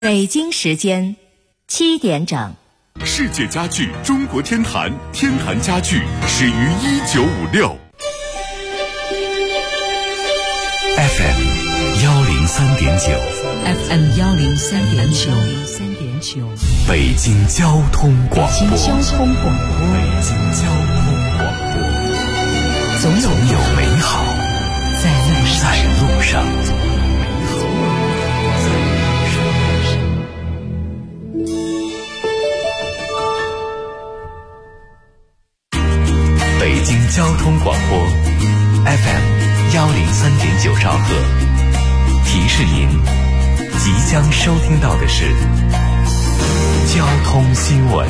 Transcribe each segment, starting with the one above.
北京时间7点整。 世界家具中国天坛，天坛家具始于1956。 FM 103.9 FM 103.9 北京交通广播。 北京交通广播。 总有美好在路上。北京交通广播 FM 103.9兆赫，提示您即将收听到的是交通新闻。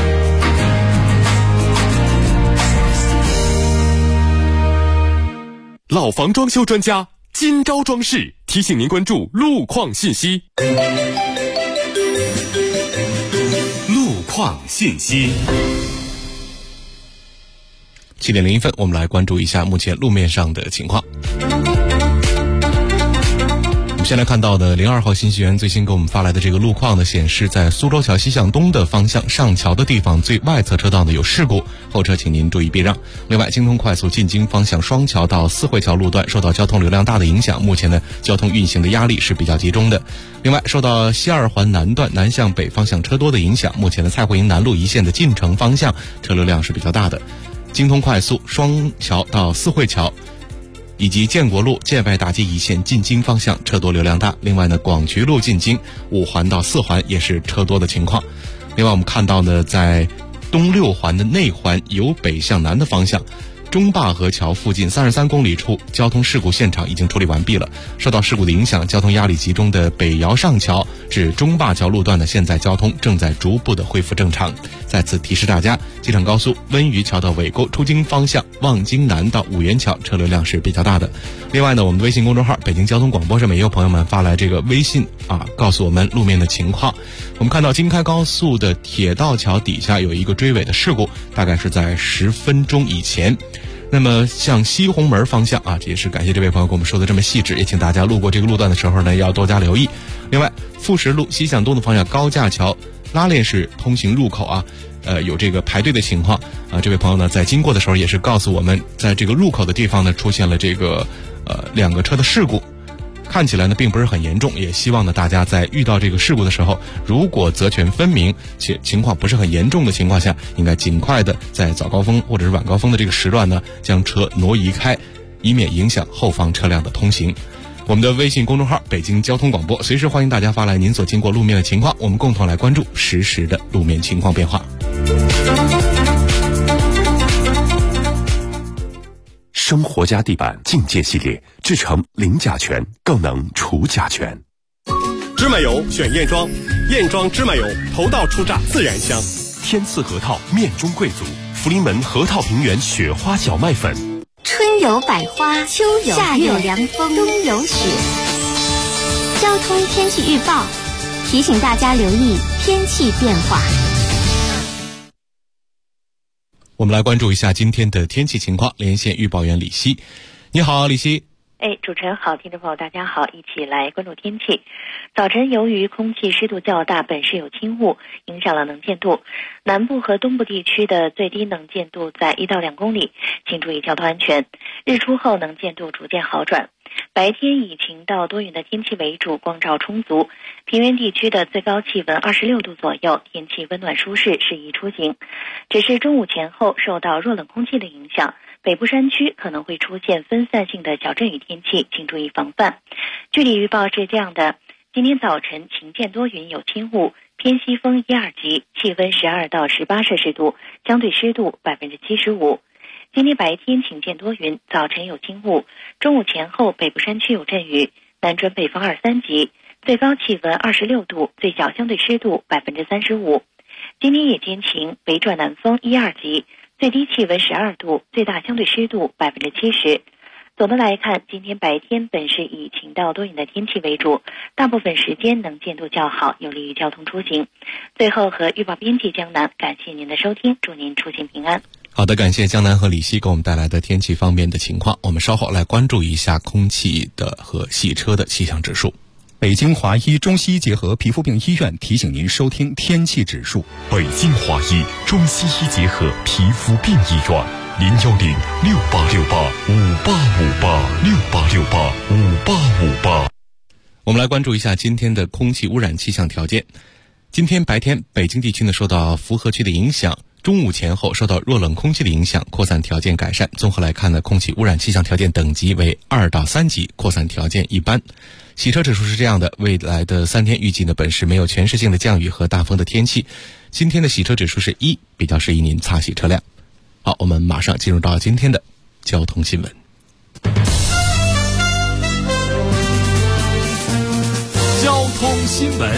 老房装修专家今朝装饰提醒您关注路况信息。路况信息。 7点01分，我们来关注一下目前路面上的情况。我们先来看到的02号信息源最新给我们发来的这个路况呢，显示在苏州桥西向东的方向上桥的地方最外侧车道呢有事故，后车请您注意避让。另外，京通快速进京方向双桥到四惠桥路段受到交通流量大的影响，目前呢交通运行的压力是比较集中的。另外，受到西二环南段南向北方向车多的影响，目前的蔡慧营南路一线的进城方向车流量是比较大的。京通快速双桥到四惠桥以及建国路建外大街一线进京方向车多流量大。另外呢，广渠路进京5环到4环也是车多的情况。另外我们看到呢，在东6环的内环由北向南的方向，中坝河桥附近33公里处交通事故现场已经处理完毕了。受到事故的影响，交通压力集中的北窑上桥至中坝桥路段呢，现在交通正在逐步的恢复正常。再次提示大家，机场高速温榆桥到尾沟出京方向望京南到五元桥车流量是比较大的。另外呢，我们的微信公众号北京交通广播上面也有朋友们发来这个微信告诉我们路面的情况。我们看到京开高速的铁道桥底下有一个追尾的事故，大概是在10分钟以前。那么向西红门方向这也是感谢这位朋友给我们说的这么细致，也请大家路过这个路段的时候呢要多加留意。另外，富石路西向东的方向高架桥拉链式通行入口有这个排队的情况这位朋友呢在经过的时候也是告诉我们，在这个入口的地方呢出现了这个2个车的事故，看起来呢并不是很严重，也希望呢大家在遇到这个事故的时候，如果责权分明且情况不是很严重的情况下，应该尽快的在早高峰或者是晚高峰的这个时段呢将车挪移开，以免影响后方车辆的通行。我们的微信公众号北京交通广播随时欢迎大家发来您所经过路面的情况，我们共同来关注实时的路面情况变化。 生活家地板境界系列制成零甲醛，更能除甲醛。 芝麻油选燕庄，燕庄芝麻油头道出榨自然香。 天赐核桃面中贵族，福临门核桃平原雪花小麦粉。 春有百花，秋有夏有凉风，冬有雪。交通天气预报提醒大家留意天气变化。 我们来关注一下今天的天气情况，连线预报员李希。你好，李希。 主持人好，听众朋友大家好，一起来关注天气。早晨由于空气湿度较大，本市有轻雾，影响了能见度。南部和东部地区的最低能见度在1到2公里，请注意交通安全。日出后能见度逐渐好转。白天以晴到多云的天气为主，光照充足。平原地区的最高气温26度左右，天气温暖舒适，适宜出行。只是中午前后受到弱冷空气的影响，北部山区可能会出现分散性的小阵雨天气，请注意防范。具体预报是这样的：今天早晨晴间多云有轻雾，偏西风1、2级，气温12到18摄氏度，相对湿度75%。今天白天晴间多云，早晨有轻雾，中午前后北部山区有阵雨，南转北风2、3级，最高气温26度，最小相对湿度35%。今天夜间晴，北转南风1、2级，最低气温12度，最大相对湿度70%。总的来看，今天白天本市以晴到多云的天气为主，大部分时间能见度较好，有利于交通出行。最后和预报编辑江南感谢您的收听，祝您出行平安。 好的，感谢江南和李希给我们带来的天气方面的情况。我们稍后来关注一下空气的和洗车的气象指数。 北京华医中西医结合皮肤病医院提醒您收听天气指数。 北京华医中西医结合皮肤病医院，0106868585868685858。 我们来关注一下今天的空气污染气象条件。今天白天，北京地区呢受到符合区的影响，中午前后受到弱冷空气的影响，扩散条件改善。综合来看呢，空气污染气象条件等级为2到3级，扩散条件一般。洗车指数是这样的，未来的3天预计呢，本市没有全市性的降雨和大风的天气。今天的洗车指数是1，比较适宜您擦洗车辆。好，我们马上进入到今天的交通新闻。 交通新闻。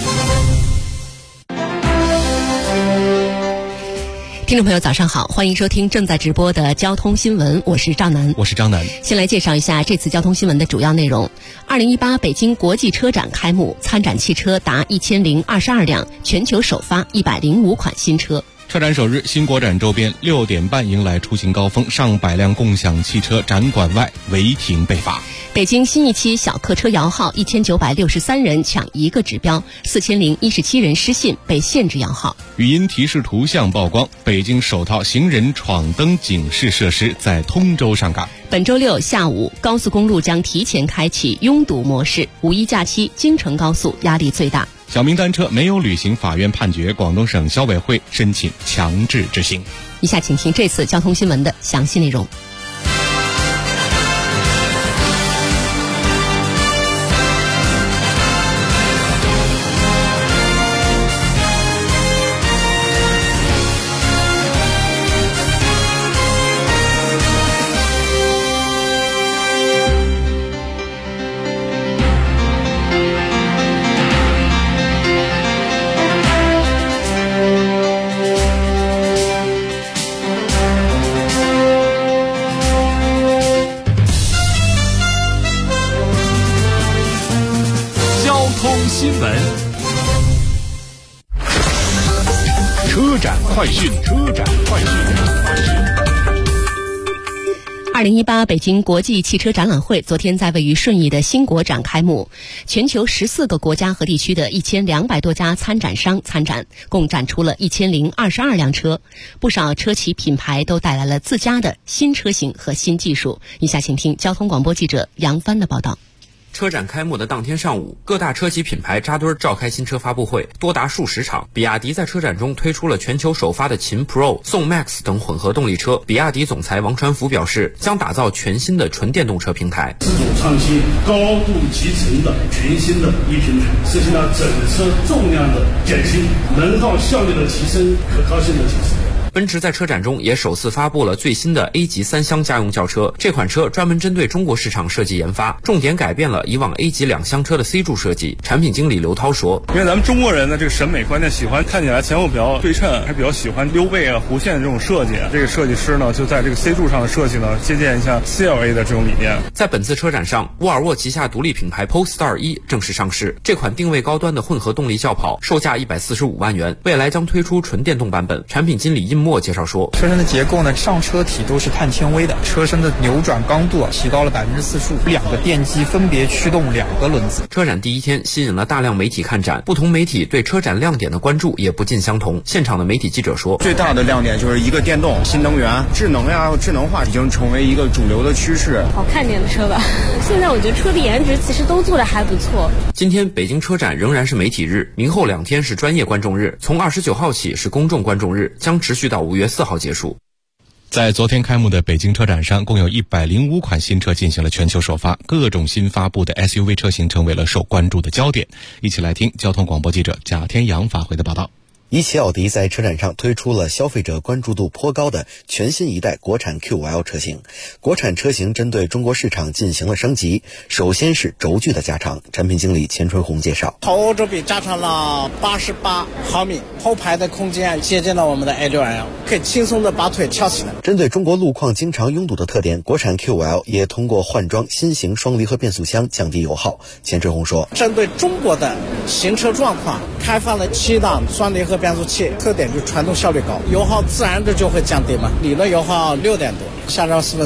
听众朋友早上好，欢迎收听正在直播的交通新闻，我是赵楠。先来介绍一下这次交通新闻的主要内容。2018北京国际车展开幕，参展汽车达1022辆，全球首发105款新车。 车展首日，新国展周边6点半迎来出行高峰，上百辆共享汽车展馆外违停被罚。 北京新一期小客车摇号，1963人抢1个指标，4017人失信被限制摇号。 语音提示图像曝光，北京首套行人闯灯警示设施在通州上岗。 本周六下午，高速公路将提前开启拥堵模式，五一假期京承高速压力最大。 小明单车没有履行法院判决，广东省消委会申请强制执行。 以下请听这次交通新闻的详细内容。 新闻，车展快讯 2018北京国际汽车展览会昨天在位于顺义的新国展开幕，全球14个国家和地区的1200多家参展商参展，共展出了1022辆车，不少车企品牌都带来了自家的新车型和新技术。以下请听交通广播记者杨帆的报道。 车展开幕的当天上午，各大车企品牌扎堆召开新车发布会，多达数十场。比亚迪在车展中推出了全球首发的秦 Pro、宋 Max 等混合动力车。比亚迪总裁王传福表示，将打造全新的纯电动车平台， 自主创新、高度集成的全新的一平台，实现了整车重量的减轻、能耗效率的提升、可靠性的提升。 奔驰在车展中也首次发布了最新的 A 级3厢家用轿车，这款车专门针对中国市场设计研发，重点改变了以往 A 级2厢车的 C 柱设计。产品经理刘涛说， 因为咱们中国人的这个审美观念喜欢看起来前后比较对称，还比较喜欢溜背啊、弧线这种设计。这个设计师呢，就在这个 C 柱上的设计呢，借鉴一下 CLA 的这种理念。 在本次车展上，沃尔沃旗下独立品牌 Polestar 1正式上市，这款定位高端的混合动力轿跑售价145万元，未来将推出纯电动版本。产品经理殷墨介绍说， 车身的结构呢，上车体都是碳纤维的，车身的扭转刚度提高了45%，2个电机分别驱动2个轮子。 车展第一天吸引了大量媒体看展，不同媒体对车展亮点的关注也不尽相同。现场的媒体记者说， 最大的亮点就是一个电动、新能源、智能智能化已经成为一个主流的趋势。 好看点的车吧，现在我觉得车的颜值其实都做得还不错。 今天北京车展仍然是媒体日，明后2天是专业观众日，从29号起是公众观众日，将持续到5月4号结束。 在昨天开幕的北京车展上，共有105款新车进行了全球首发，各种新发布的 SUV 车型成为了受关注的焦点。一起来听交通广播记者贾天阳发回的报道。 一汽奥迪在车展上推出了消费者关注度颇高的全新一代国产 QL 车型。国产车型针对中国市场进行了升级，首先是轴距的加长。产品经理钱春红介绍， 后轴比加长了88毫米，后排的空间接近了我们的 A6L， 可以轻松的把腿翘起来。 针对中国路况经常拥堵的特点，国产 QL 也通过换装新型双离合变速箱降低油耗。钱春红说， 针对中国的行车状况，开发了7档双离合变速器，特点就是传动效率高，油耗自然的就会降低嘛，理论油耗6点多，下降1/4。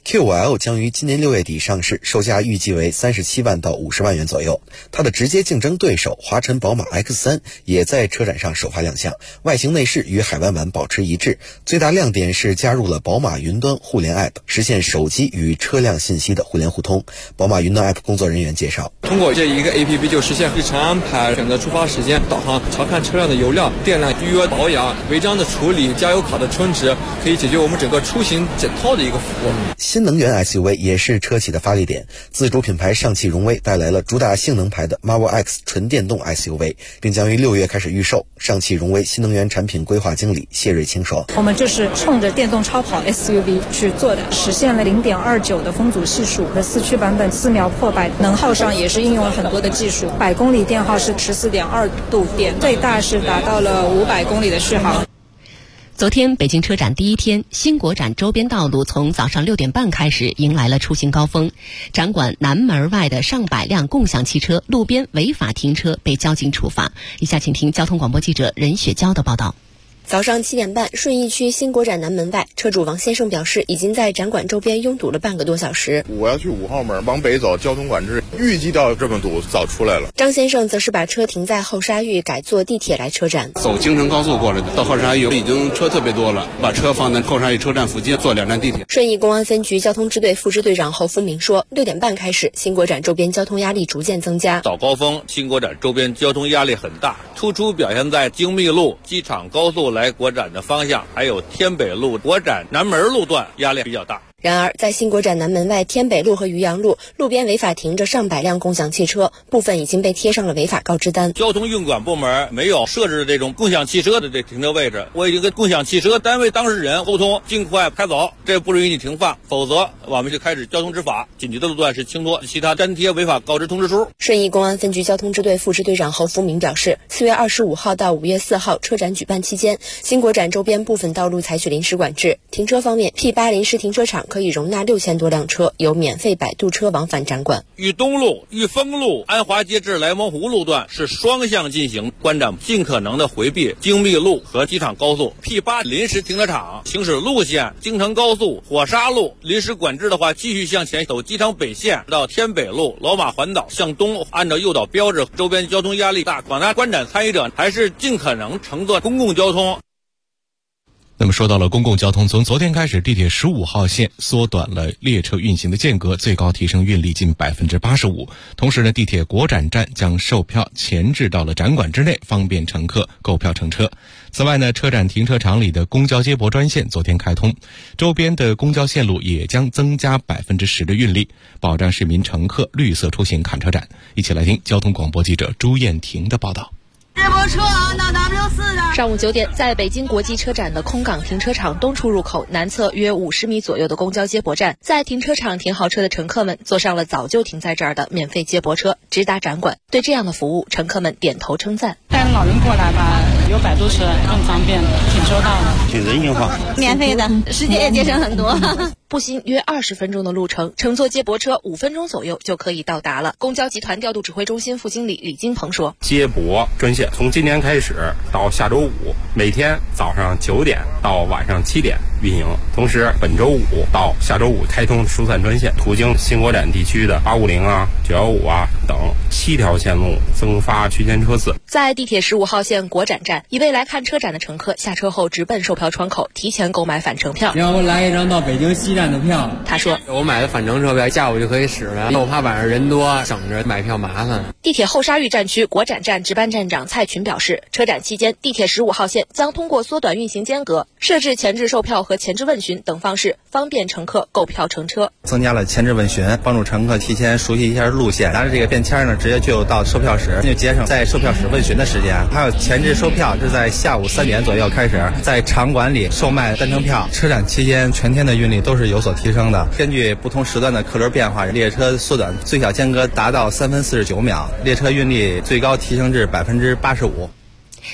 Q5L 将于今年6月底上市，售价预计为37万到50万元左右。它的直接竞争对手华晨宝马 X3 也在车展上首发亮相，外形内饰与海湾版保持一致，最大亮点是加入了宝马云端互联 App， 实现手机与车辆信息的互联互通。宝马云端 App 工作人员介绍， 通过这一个 APP 就实现日程安排、选择出发时间、导航、查看车辆的油量、电量、预约保养、违章的处理、加油卡的充值，可以解决我们整个出行整套的一个服务。 新能源 SUV 也是车企的发力点，自主品牌上汽荣威带来了主打性能牌的 Marvel X 纯电动 SUV， 并将于6月开始预售。上汽荣威新能源产品规划经理谢瑞清说， 我们就是冲着电动超跑 SUV 去做的，实现了 0.29 的风阻系数和4驱版本4秒破百，能耗上也是应用了很多的技术，100公里电耗是14.2度电，最大是达到了500公里的续航。 昨天北京车展第一天，新国展周边道路从早上6点半开始迎来了出行高峰，展馆南门外的上百辆共享汽车路边违法停车被交警处罚。以下请听交通广播记者任雪娇的报道。 早上7点半，顺义区新国展南门外，车主王先生表示，已经在展馆周边拥堵了半个多小时。 我要去5号门，往北走，交通管制，预计到这么堵早出来了。 张先生则是把车停在后沙峪，改坐地铁来车展。 走京承高速过来的，到后沙峪已经车特别多了，把车放在后沙峪车站附近，坐2站地铁。 顺义公安分局交通支队副支队长侯福明说，6点半开始，新国展周边交通压力逐渐增加。 早高峰，新国展周边交通压力很大，突出表现在京密路、机场高速来国展的方向，还有天北路、国展南门路段压力比较大。 然而，在新国展南门外天北路和渔阳路路边违法停着上百辆共享汽车，部分已经被贴上了违法告知单。 交通运管部门没有设置这种共享汽车的这停车位置，我已经跟共享汽车单位当事人沟通，尽快开走，这不允许你停放，否则我们就开始交通执法。紧急的路段是轻拖，其他粘贴违法告知通知书。 顺义公安分局交通支队副支队长侯福明表示，4月25号到5月4号车展举办期间，新国展周边部分道路采取临时管制。停车方面 ，P8 临时停车场可以容纳6000多辆车，有免费摆渡车往返展馆。 豫东路、豫丰路、安华街至莱蒙湖路段是双向进行，观展尽可能的回避京密路和机场高速。P8 临时停车场行驶路线，京承高速、火沙路临时管制的话，继续向前走机场北线到天北路、老马环岛向东，按照诱导标志，周边交通压力大，广大观展参与者还是尽可能乘坐公共交通。 那么说到了公共交通，从昨天开始，地铁15号线缩短了列车运行的间隔，最高提升运力近 85%。同时呢，地铁国展站将售票前置到了展馆之内，方便乘客购票乘车。此外呢，车展停车场里的公交接驳专线昨天开通，周边的公交线路也将增加 10% 的运力，保障市民乘客绿色出行看车展。一起来听交通广播记者朱艳婷的报道。 接驳车到 W4 的。 上午9点，在北京国际车展的空港停车场东出入口南侧约50米左右的公交接驳站，在停车场停好车的乘客们坐上了早就停在这儿的免费接驳车，直达展馆。对这样的服务，乘客们点头称赞。 带着老人过来吧，有摆渡车更方便，挺周到的， 挺人性化， 免费的，时间也节省很多。 步行约20分钟的路程，乘坐接驳车5分钟左右就可以到达了。公交集团调度指挥中心副经理李金鹏说：“ 接驳专线从今年开始到下周5，每天早上9点到晚上7点运营。同时，本周5到下周5开通疏散专线，途经新国展地区的850啊、915啊等7条线路，增发区间车次。” 在地铁15号线国展站，一位来看车展的乘客下车后直奔售票窗口，提前购买返程票。 让我来一张到北京西站的票。 他说：“ 我买的返程车票，下午就可以使了，我怕晚上人多，省着买票麻烦。” 地铁后沙峪站区国展站值班站长蔡群表示，车展期间，地铁15号线将通过缩短运行间隔、设置前置售票和前置问询等方式，方便乘客购票乘车。 增加了前置问询，帮助乘客提前熟悉一下路线，拿着这个便签呢，直接就到售票室，就节省在售票室问询的时间。还有前置售票是在下午3点左右开始，在场馆里售卖单程票。车展期间全天的运力都是有所提升的。根据不同时段的客流变化，列车缩短最小间隔达到3分49秒，列车运力最高提升至 85%。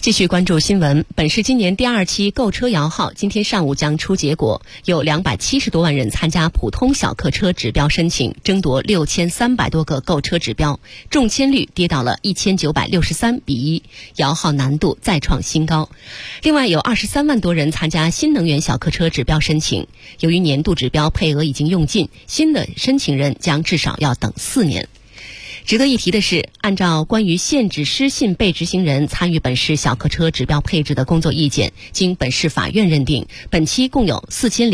继续关注新闻，本市今年第2期购车摇号今天上午将出结果，有270多万人参加普通小客车指标申请，争夺6300多个购车指标，中签率跌到了1963比1，摇号难度再创新高。另外有23万多人参加新能源小客车指标申请，由于年度指标配额已经用尽，新的申请人将至少要等4年。值得一提的是，按照关于限制失信被执行人参与本市小客车指标配置的工作意见，经本市法院认定，本期共有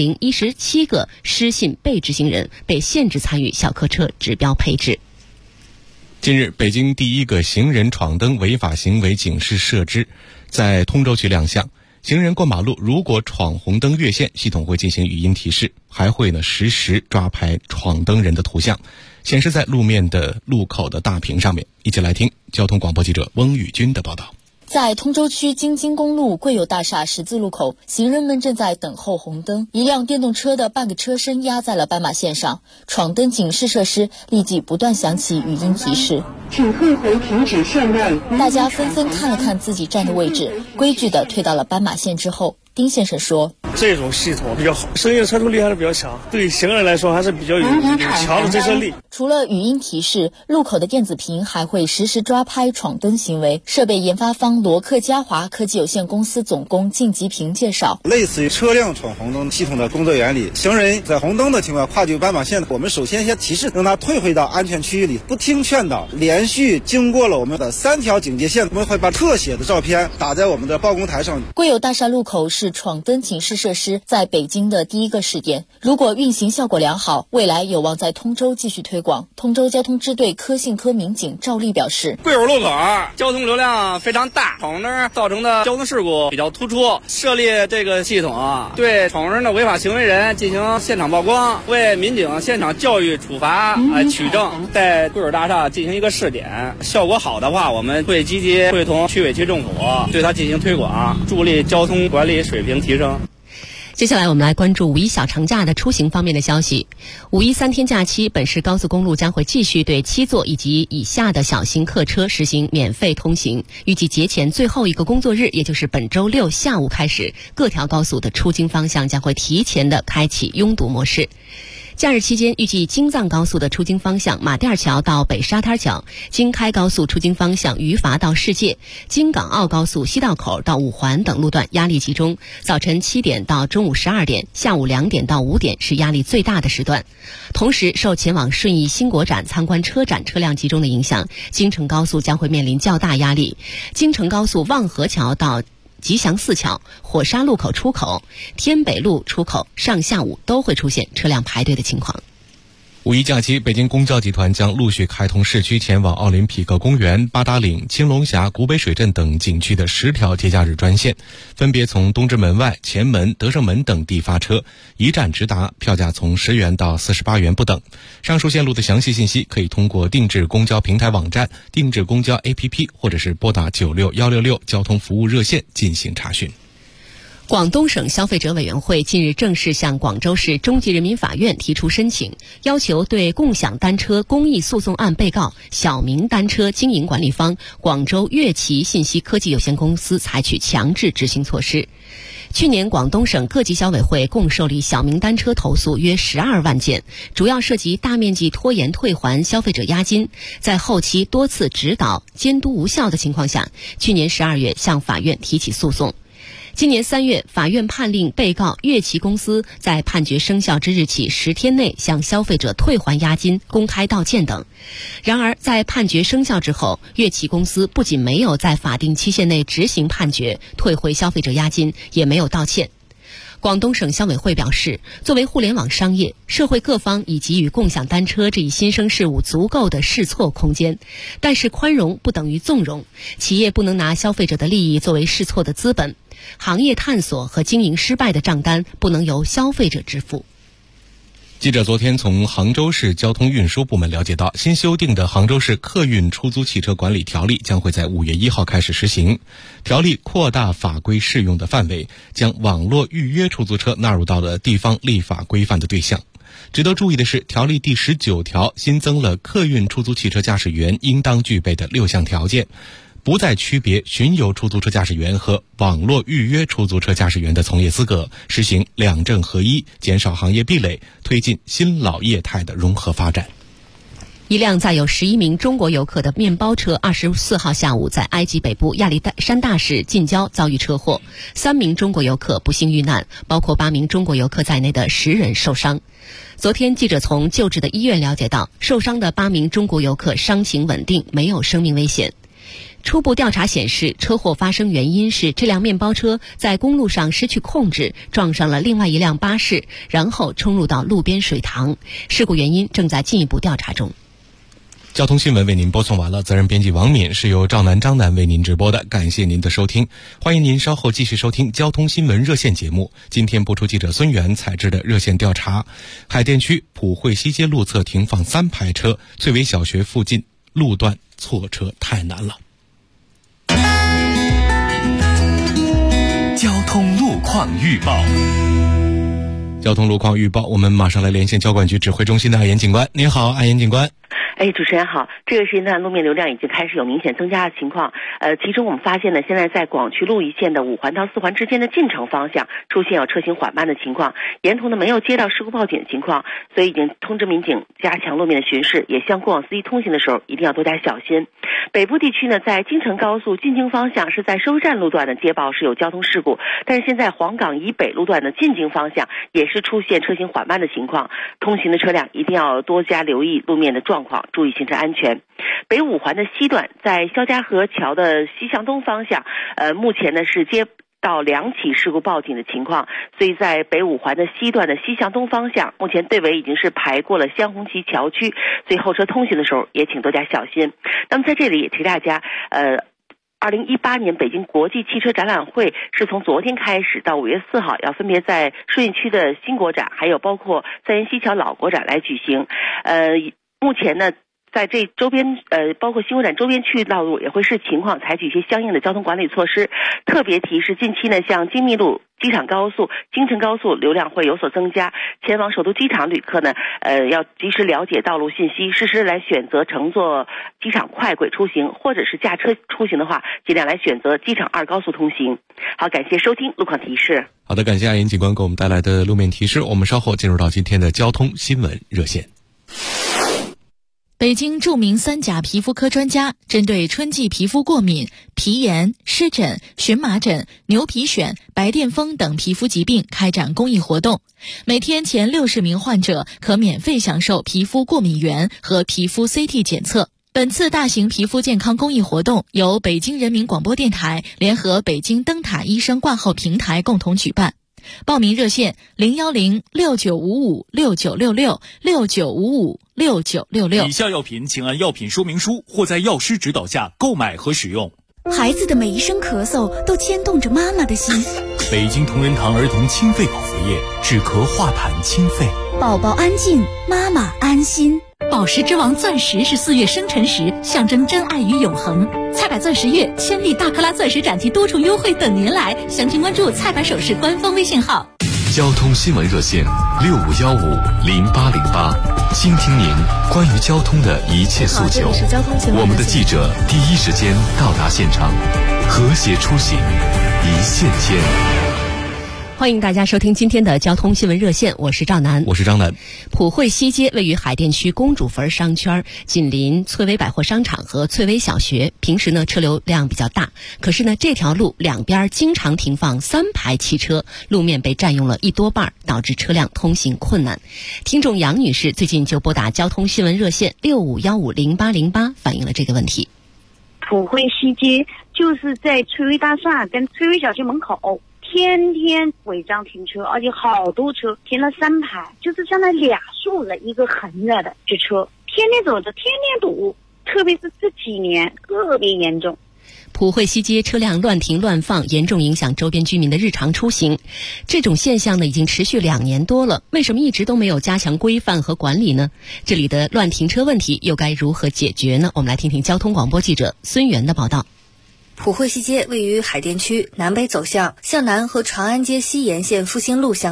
4017个失信被执行人被限制参与小客车指标配置。 近日，北京第一个行人闯灯违法行为警示设置在通州区亮相。行人过马路如果闯红灯越线，系统会进行语音提示，还会实时抓拍闯灯人的图像，显示在路面的路口的大屏上面。一起来听交通广播记者翁宇军的报道。 在通州区京津公路贵友大厦十字路口，行人们正在等候红灯，一辆电动车的半个车身压在了斑马线上，闯灯警示设施立即不断响起语音提示， 请退回停止线内。 大家纷纷看了看自己站的位置，规矩地退到了斑马线之后。丁先生说， 这种系统比较好，声音车速力还是比较强，对行人来说还是比较有强的震慑力。 除了语音提示，路口的电子屏还会实时抓拍闯灯行为。设备研发方罗克嘉华科技有限公司总工靳吉平介绍， 类似于车辆闯红灯系统的工作原理，行人在红灯的情况跨越斑马线，我们首先先提示让他退回到安全区域里，不听劝导，连续经过了我们的3条警戒线，我们会把特写的照片打在我们的报公台上。 贵友大厦路口是闯灯警示设施在北京的第一个试点，如果运行效果良好，未来有望在通州继续推广。通州交通支队科信科民警赵丽表示， 贵友路口交通流量非常大，闯红灯造成的交通事故比较突出，设立这个系统对闯红灯的违法行为人进行现场曝光，为民警现场教育处罚取证，在贵友大厦进行一个试点，效果好的话，我们会积极会同区委区政府对它进行推广，助力交通管理水平提升。 接下来我们来关注五一小长假的出行方面的消息。五一3天假期，本市高速公路将会继续对7座以及以下的小型客车实行免费通行。预计节前最后一个工作日，也就是本周6下午开始，各条高速的出京方向将会提前的开启拥堵模式。假日期间，预计京藏高速的出京方向马甸桥到北沙滩桥，京开高速出京方向余阀到世界，京港澳高速西道口到五环等路段压力集中，早晨7点到中午12点，下午2点到5点是压力最大的时段。同时，受前往顺义新国展参观车展车辆集中的影响，京承高速将会面临较大压力。京承高速望河桥到吉祥寺桥、火沙路口出口、天北路出口上下午都会出现车辆排队的情况。 五一假期，北京公交集团将陆续开通市区前往奥林匹克公园、八达岭、青龙峡、古北水镇等景区的10条节假日专线，分别从东直门外、前门、德胜门等地发车，一站直达，票价从10元到48元不等。上述线路的详细信息可以通过定制公交平台网站、定制公交 APP 或者是拨打96166交通服务热线进行查询。 广东省消费者委员会近日正式向广州市中级人民法院提出申请，要求对共享单车公益诉讼案被告小明单车经营管理方广州粤旗信息科技有限公司采取强制执行措施。去年广东省各级消委会共受理小明单车投诉约12万件，主要涉及大面积拖延退还消费者押金，在后期多次指导监督无效的情况下，去年12月向法院提起诉讼。今年3月，法院判令被告粤旗公司在判决生效之日起10天内向消费者退还押金、公开道歉等。然而，在判决生效之后，粤旗公司不仅没有在法定期限内执行判决、退回消费者押金，也没有道歉。广东省消委会表示，作为互联网商业，社会各方已给予共享单车这一新生事物足够的试错空间，但是宽容不等于纵容，企业不能拿消费者的利益作为试错的资本，行业探索和经营失败的账单不能由消费者支付。 记者昨天从杭州市交通运输部门了解到，新修订的杭州市客运出租汽车管理条例将会在5月1号开始实行。条例扩大法规适用的范围，将网络预约出租车纳入到了地方立法规范的对象。值得注意的是，条例第19条新增了客运出租汽车驾驶员应当具备的6项条件， 不再区别巡游出租车驾驶员和网络预约出租车驾驶员的从业资格，实行两证合一，减少行业壁垒，推进新老业态的融合发展。 一辆载有11名中国游客的面包车24号下午在埃及北部亚历山大市近郊遭遇车祸，3名中国游客不幸遇难，包括8名中国游客在内的10人受伤。昨天记者从就治的医院了解到，受伤的8名中国游客伤情稳定，没有生命危险。初步调查显示，车祸发生原因是这辆面包车在公路上失去控制，撞上了另外一辆巴士，然后冲入到路边水塘。事故原因正在进一步调查中。 交通新闻为您播送完了，责任编辑王敏，是由张楠为您直播的，感谢您的收听，欢迎您稍后继续收听交通新闻热线节目。今天播出记者孙源采制的热线调查：海淀区普惠西街路侧停放3排车，翠微小学附近路段错车太难了。 交通路况预报。 交通路况预报，我们马上来连线交管局指挥中心的艾岩警官。您好，艾岩警官。 主持人好，这个时间段路面流量已经开始有明显增加的情况。其中我们发现呢，现在在广渠路一线的5环到4环之间的进城方向出现有车行缓慢的情况，沿途呢没有接到事故报警的情况，所以已经通知民警加强路面的巡视，也向过往司机通行的时候一定要多加小心。北部地区呢，在京承高速进京方向是在收站路段的接报是有交通事故，但是现在黄岗以北路段的进京方向也是出现车行缓慢的情况，通行的车辆一定要多加留意路面的状况，注意行车安全。北5环的西段在肖家河桥的西向东方向，目前呢是接到2起事故报警的情况，所以在北5环的西段的西向东方向，目前队尾已经是排过了香红旗桥区，所以后车通行的时候也请多加小心。那么在这里也提大家，2018年北京国际汽车展览会是从昨天开始到5月4号，要分别在顺义区的新国展，还有包括三元西桥老国展来举行。目前呢，在这周边包括新国展周边区域道路也会视情况采取一些相应的交通管理措施。特别提示，近期呢，像京密路、机场高速、京承高速流量会有所增加，前往首都机场旅客呢，要及时了解道路信息，适时来选择乘坐机场快轨出行，或者是驾车出行的话，尽量来选择机场2高速通行。好，感谢收听路况提示。 好的，感谢艾岩警官给我们带来的路面提示。我们稍后进入到今天的交通新闻热线。 北京著名3甲皮肤科专家针对春季皮肤过敏、皮炎、湿疹、荨麻疹、牛皮癣、白癜风等皮肤疾病开展公益活动，每天前60名患者可免费享受皮肤过敏原和皮肤 CT 检测。本次大型皮肤健康公益活动由北京人民广播电台联合北京灯塔医生挂号平台共同举办。报名热线010-6955-6966 以下药品请按药品说明书或在药师指导下购买和使用。 孩子的每一声咳嗽都牵动着妈妈的心。 北京同仁堂儿童清肺保服液，止咳化痰清肺。 宝宝安静，妈妈安心。 宝石之王钻石是4月生辰时，象征真爱与永恒。菜百钻石月千粒大克拉钻石展期多重优惠等您来，详情关注菜百首饰官方微信号。 交通新闻热线65150808，倾听您关于交通的一切诉求。我们的记者第一时间到达现场，和谐出行，一线牵。 欢迎大家收听今天的交通新闻热线，我是赵楠， 我是张楠。 普惠西街位于海淀区公主坟商圈，紧邻翠微百货商场和翠微小学，平时呢车流量比较大，可是呢这条路两边经常停放3排汽车，路面被占用了1多半，导致车辆通行困难。听众杨女士最近就拨打交通新闻热线65150808反映了这个问题。 普惠西街就是在翠微大厦跟翠微小学门口，天天违章停车，而且好多车停了3排，就是相当于2竖的一个横着的这车，天天走着，天天堵，特别是这几年特别严重。 普惠西街车辆乱停乱放，严重影响周边居民的日常出行。这种现象呢，已经持续2年多了。为什么一直都没有加强规范和管理呢？这里的乱停车问题又该如何解决呢？我们来听听交通广播记者孙源的报道。 普惠西街位于海淀区南北走向，向南和长安街西沿线复兴路相连，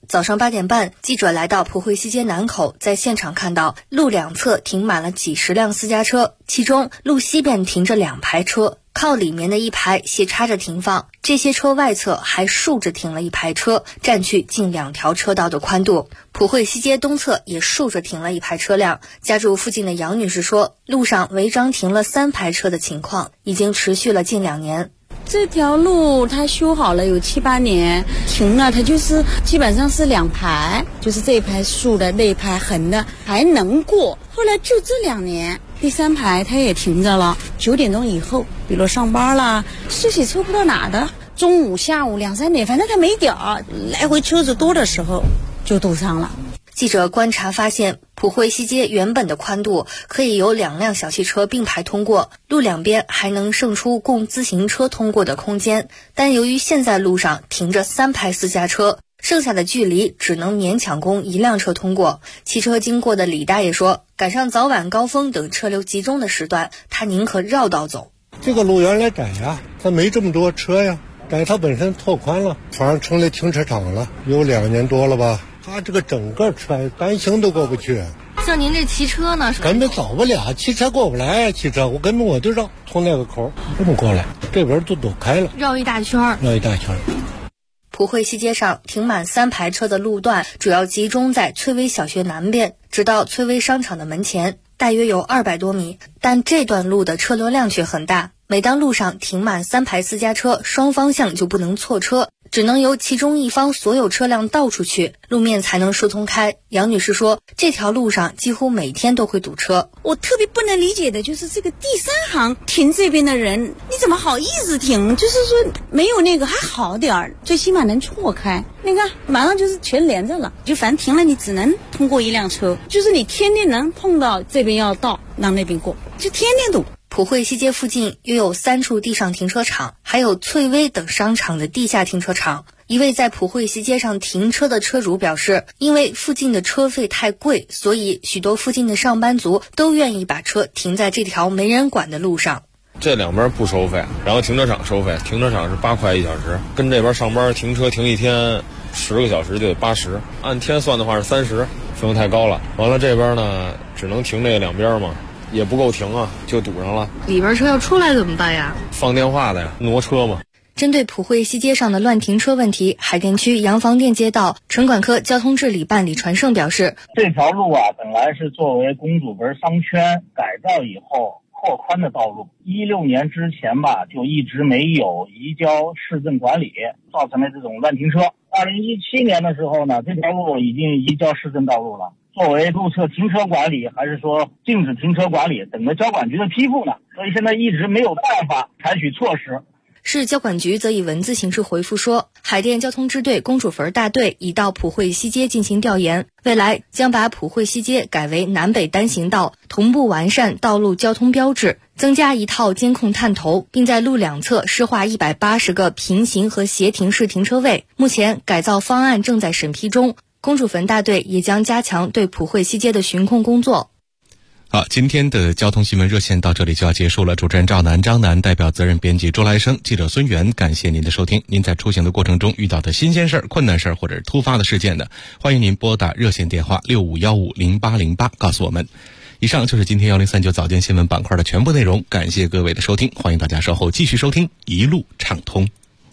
早上8点半，记者来到普惠西街南口，在现场看到路两侧停满了几十辆私家车，其中路西边停着2排车，靠里面的一排斜插着停放，这些车外侧还竖着停了一排车，占据近2条车道的宽度。普惠西街东侧也竖着停了一排车辆。家住附近的杨女士说，路上违章停了3排车的情况已经持续了近2年。 这条路它修好了有7、8年，停了它就是基本上是2排，就是这一排竖的，那一排横的还能过。后来就这2年，第3排它也停着了。9点钟以后，比如上班啦，这些车不到哪的，中午、下午2、3点，反正它没点儿，来回车子多的时候就堵上了。 记者观察发现，普惠西街原本的宽度可以由2辆小汽车并排通过，路两边还能剩出供自行车通过的空间，但由于现在路上停着3排私家车，剩下的距离只能勉强供1辆车通过。骑车经过的李大爷说，赶上早晚高峰等车流集中的时段，他宁可绕道走。 这个路原来窄呀，它没这么多车呀，但是它本身拓宽了，反而成了停车场了，有2年多了吧。它这个整个车单行都过不去。 像您这骑车呢， 根本走不了，汽车过不来，汽车我根本我就绕从那个口这么过来，这边都躲开了， 绕一大圈。 普惠西街上停满3排车的路段主要集中在翠微小学南边，直到翠微商场的门前，大约有200多米，但这段路的车流量却很大。每当路上停满3排私家车，双方向就不能错车，只能由其中一方所有车辆倒出去，路面才能疏通开。杨女士说，这条路上几乎每天都会堵车。 我特别不能理解的就是这个第3行停这边的人，你怎么好意思停？就是说没有那个还好点儿，最起码能错开。你看马上就是全连着了，就反正停了你只能通过1辆车，就是你天天能碰到这边要到让那边过，就天天堵。 普惠西街附近约有3处地上停车场，还有翠微等商场的地下停车场。一位在普惠西街上停车的车主表示，因为附近的车费太贵，所以许多附近的上班族都愿意把车停在这条没人管的路上。 这2边不收费，然后停车场收费，停车场是8块1小时，跟这边上班停车停1天10个小时就得80，按天算的话是30，费用太高了。完了这边呢只能停这2边嘛，也不够停啊，就堵上了。 里边车要出来怎么办呀？ 放电话的呀，挪车嘛。 针对普惠西街上的乱停车问题，海淀区洋房店街道城管科交通治理办李传胜表示， 这条路啊，本来是作为公主坟商圈改造以后扩宽的道路，16年之前吧，就一直没有移交市政管理，造成了这种乱停车。2017年的时候呢，这条路已经移交市政道路了。作为路侧停车管理，还是说禁止停车管理，等着交管局的批复呢，所以现在一直没有办法采取措施。 市交管局则以文字形式回复说，海淀交通支队公主坟大队已到普惠西街进行调研，未来将把普惠西街改为南北单行道，同步完善道路交通标志，增加1套监控探头，并在路两侧施划180个平行和斜停式停车位。目前改造方案正在审批中，公主坟大队也将加强对普惠西街的巡控工作。 好，今天的交通新闻热线到这里就要结束了。主持人赵楠、张楠，代表责任编辑周来生，记者孙源，感谢您的收听。您在出行的过程中遇到的新鲜事儿、困难事儿或者是突发的事件呢，欢迎您拨打热线电话65150808告诉我们。以上就是今天1039早间新闻板块的全部内容，感谢各位的收听，欢迎大家稍后继续收听一路畅通。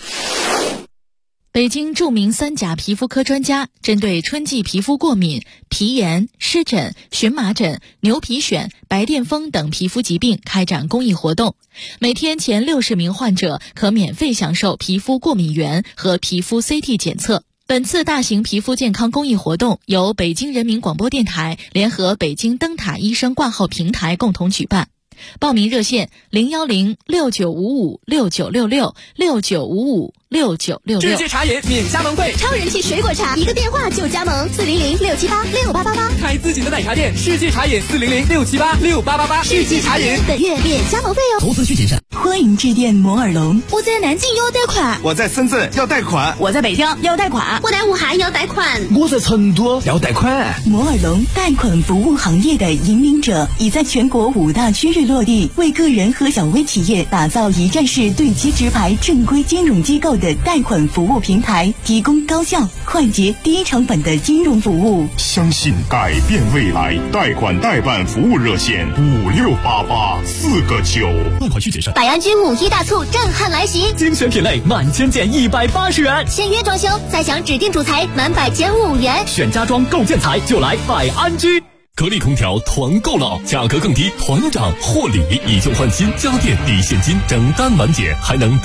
北京著名3甲皮肤科专家针对春季皮肤过敏、皮炎、湿疹、荨麻疹、牛皮癣、白癜风等皮肤疾病开展公益活动，每天前60名患者可免费享受皮肤过敏原和皮肤 CT 检测。本次大型皮肤健康公益活动由北京人民广播电台联合北京灯塔医生挂号平台共同举办。报名热线0106955696669556966。 世界茶饮免加盟费， 超人气水果茶，一个电话就加盟，40067868888。 开自己的奶茶店，世界茶饮40067868888。世纪茶饮本月免加盟费哦。 投资需谨慎。 欢迎致电摩尔龙。 我在南京要贷款， 我在深圳要贷款， 我在北京要贷款， 我在武汉要贷款， 我在成都要贷款。 摩尔龙贷款服务行业的引领者，已在全国5大区域落地，为个人和小微企业打造一站式对接直排正规金融机构的的贷款服务平台，提供高效、快捷、低成本的金融服务。 相信改变未来，贷款代办服务热线5688-4个9。 贷款需谨慎。 百安居5·1大促震撼来袭， 精选品类满千件180元， 签约装修再享指定主材满100减5元， 选家装购建材就来百安居。格力空调团购了，价格更低，团长获礼，以旧换新，家电抵现金，整单完结，还能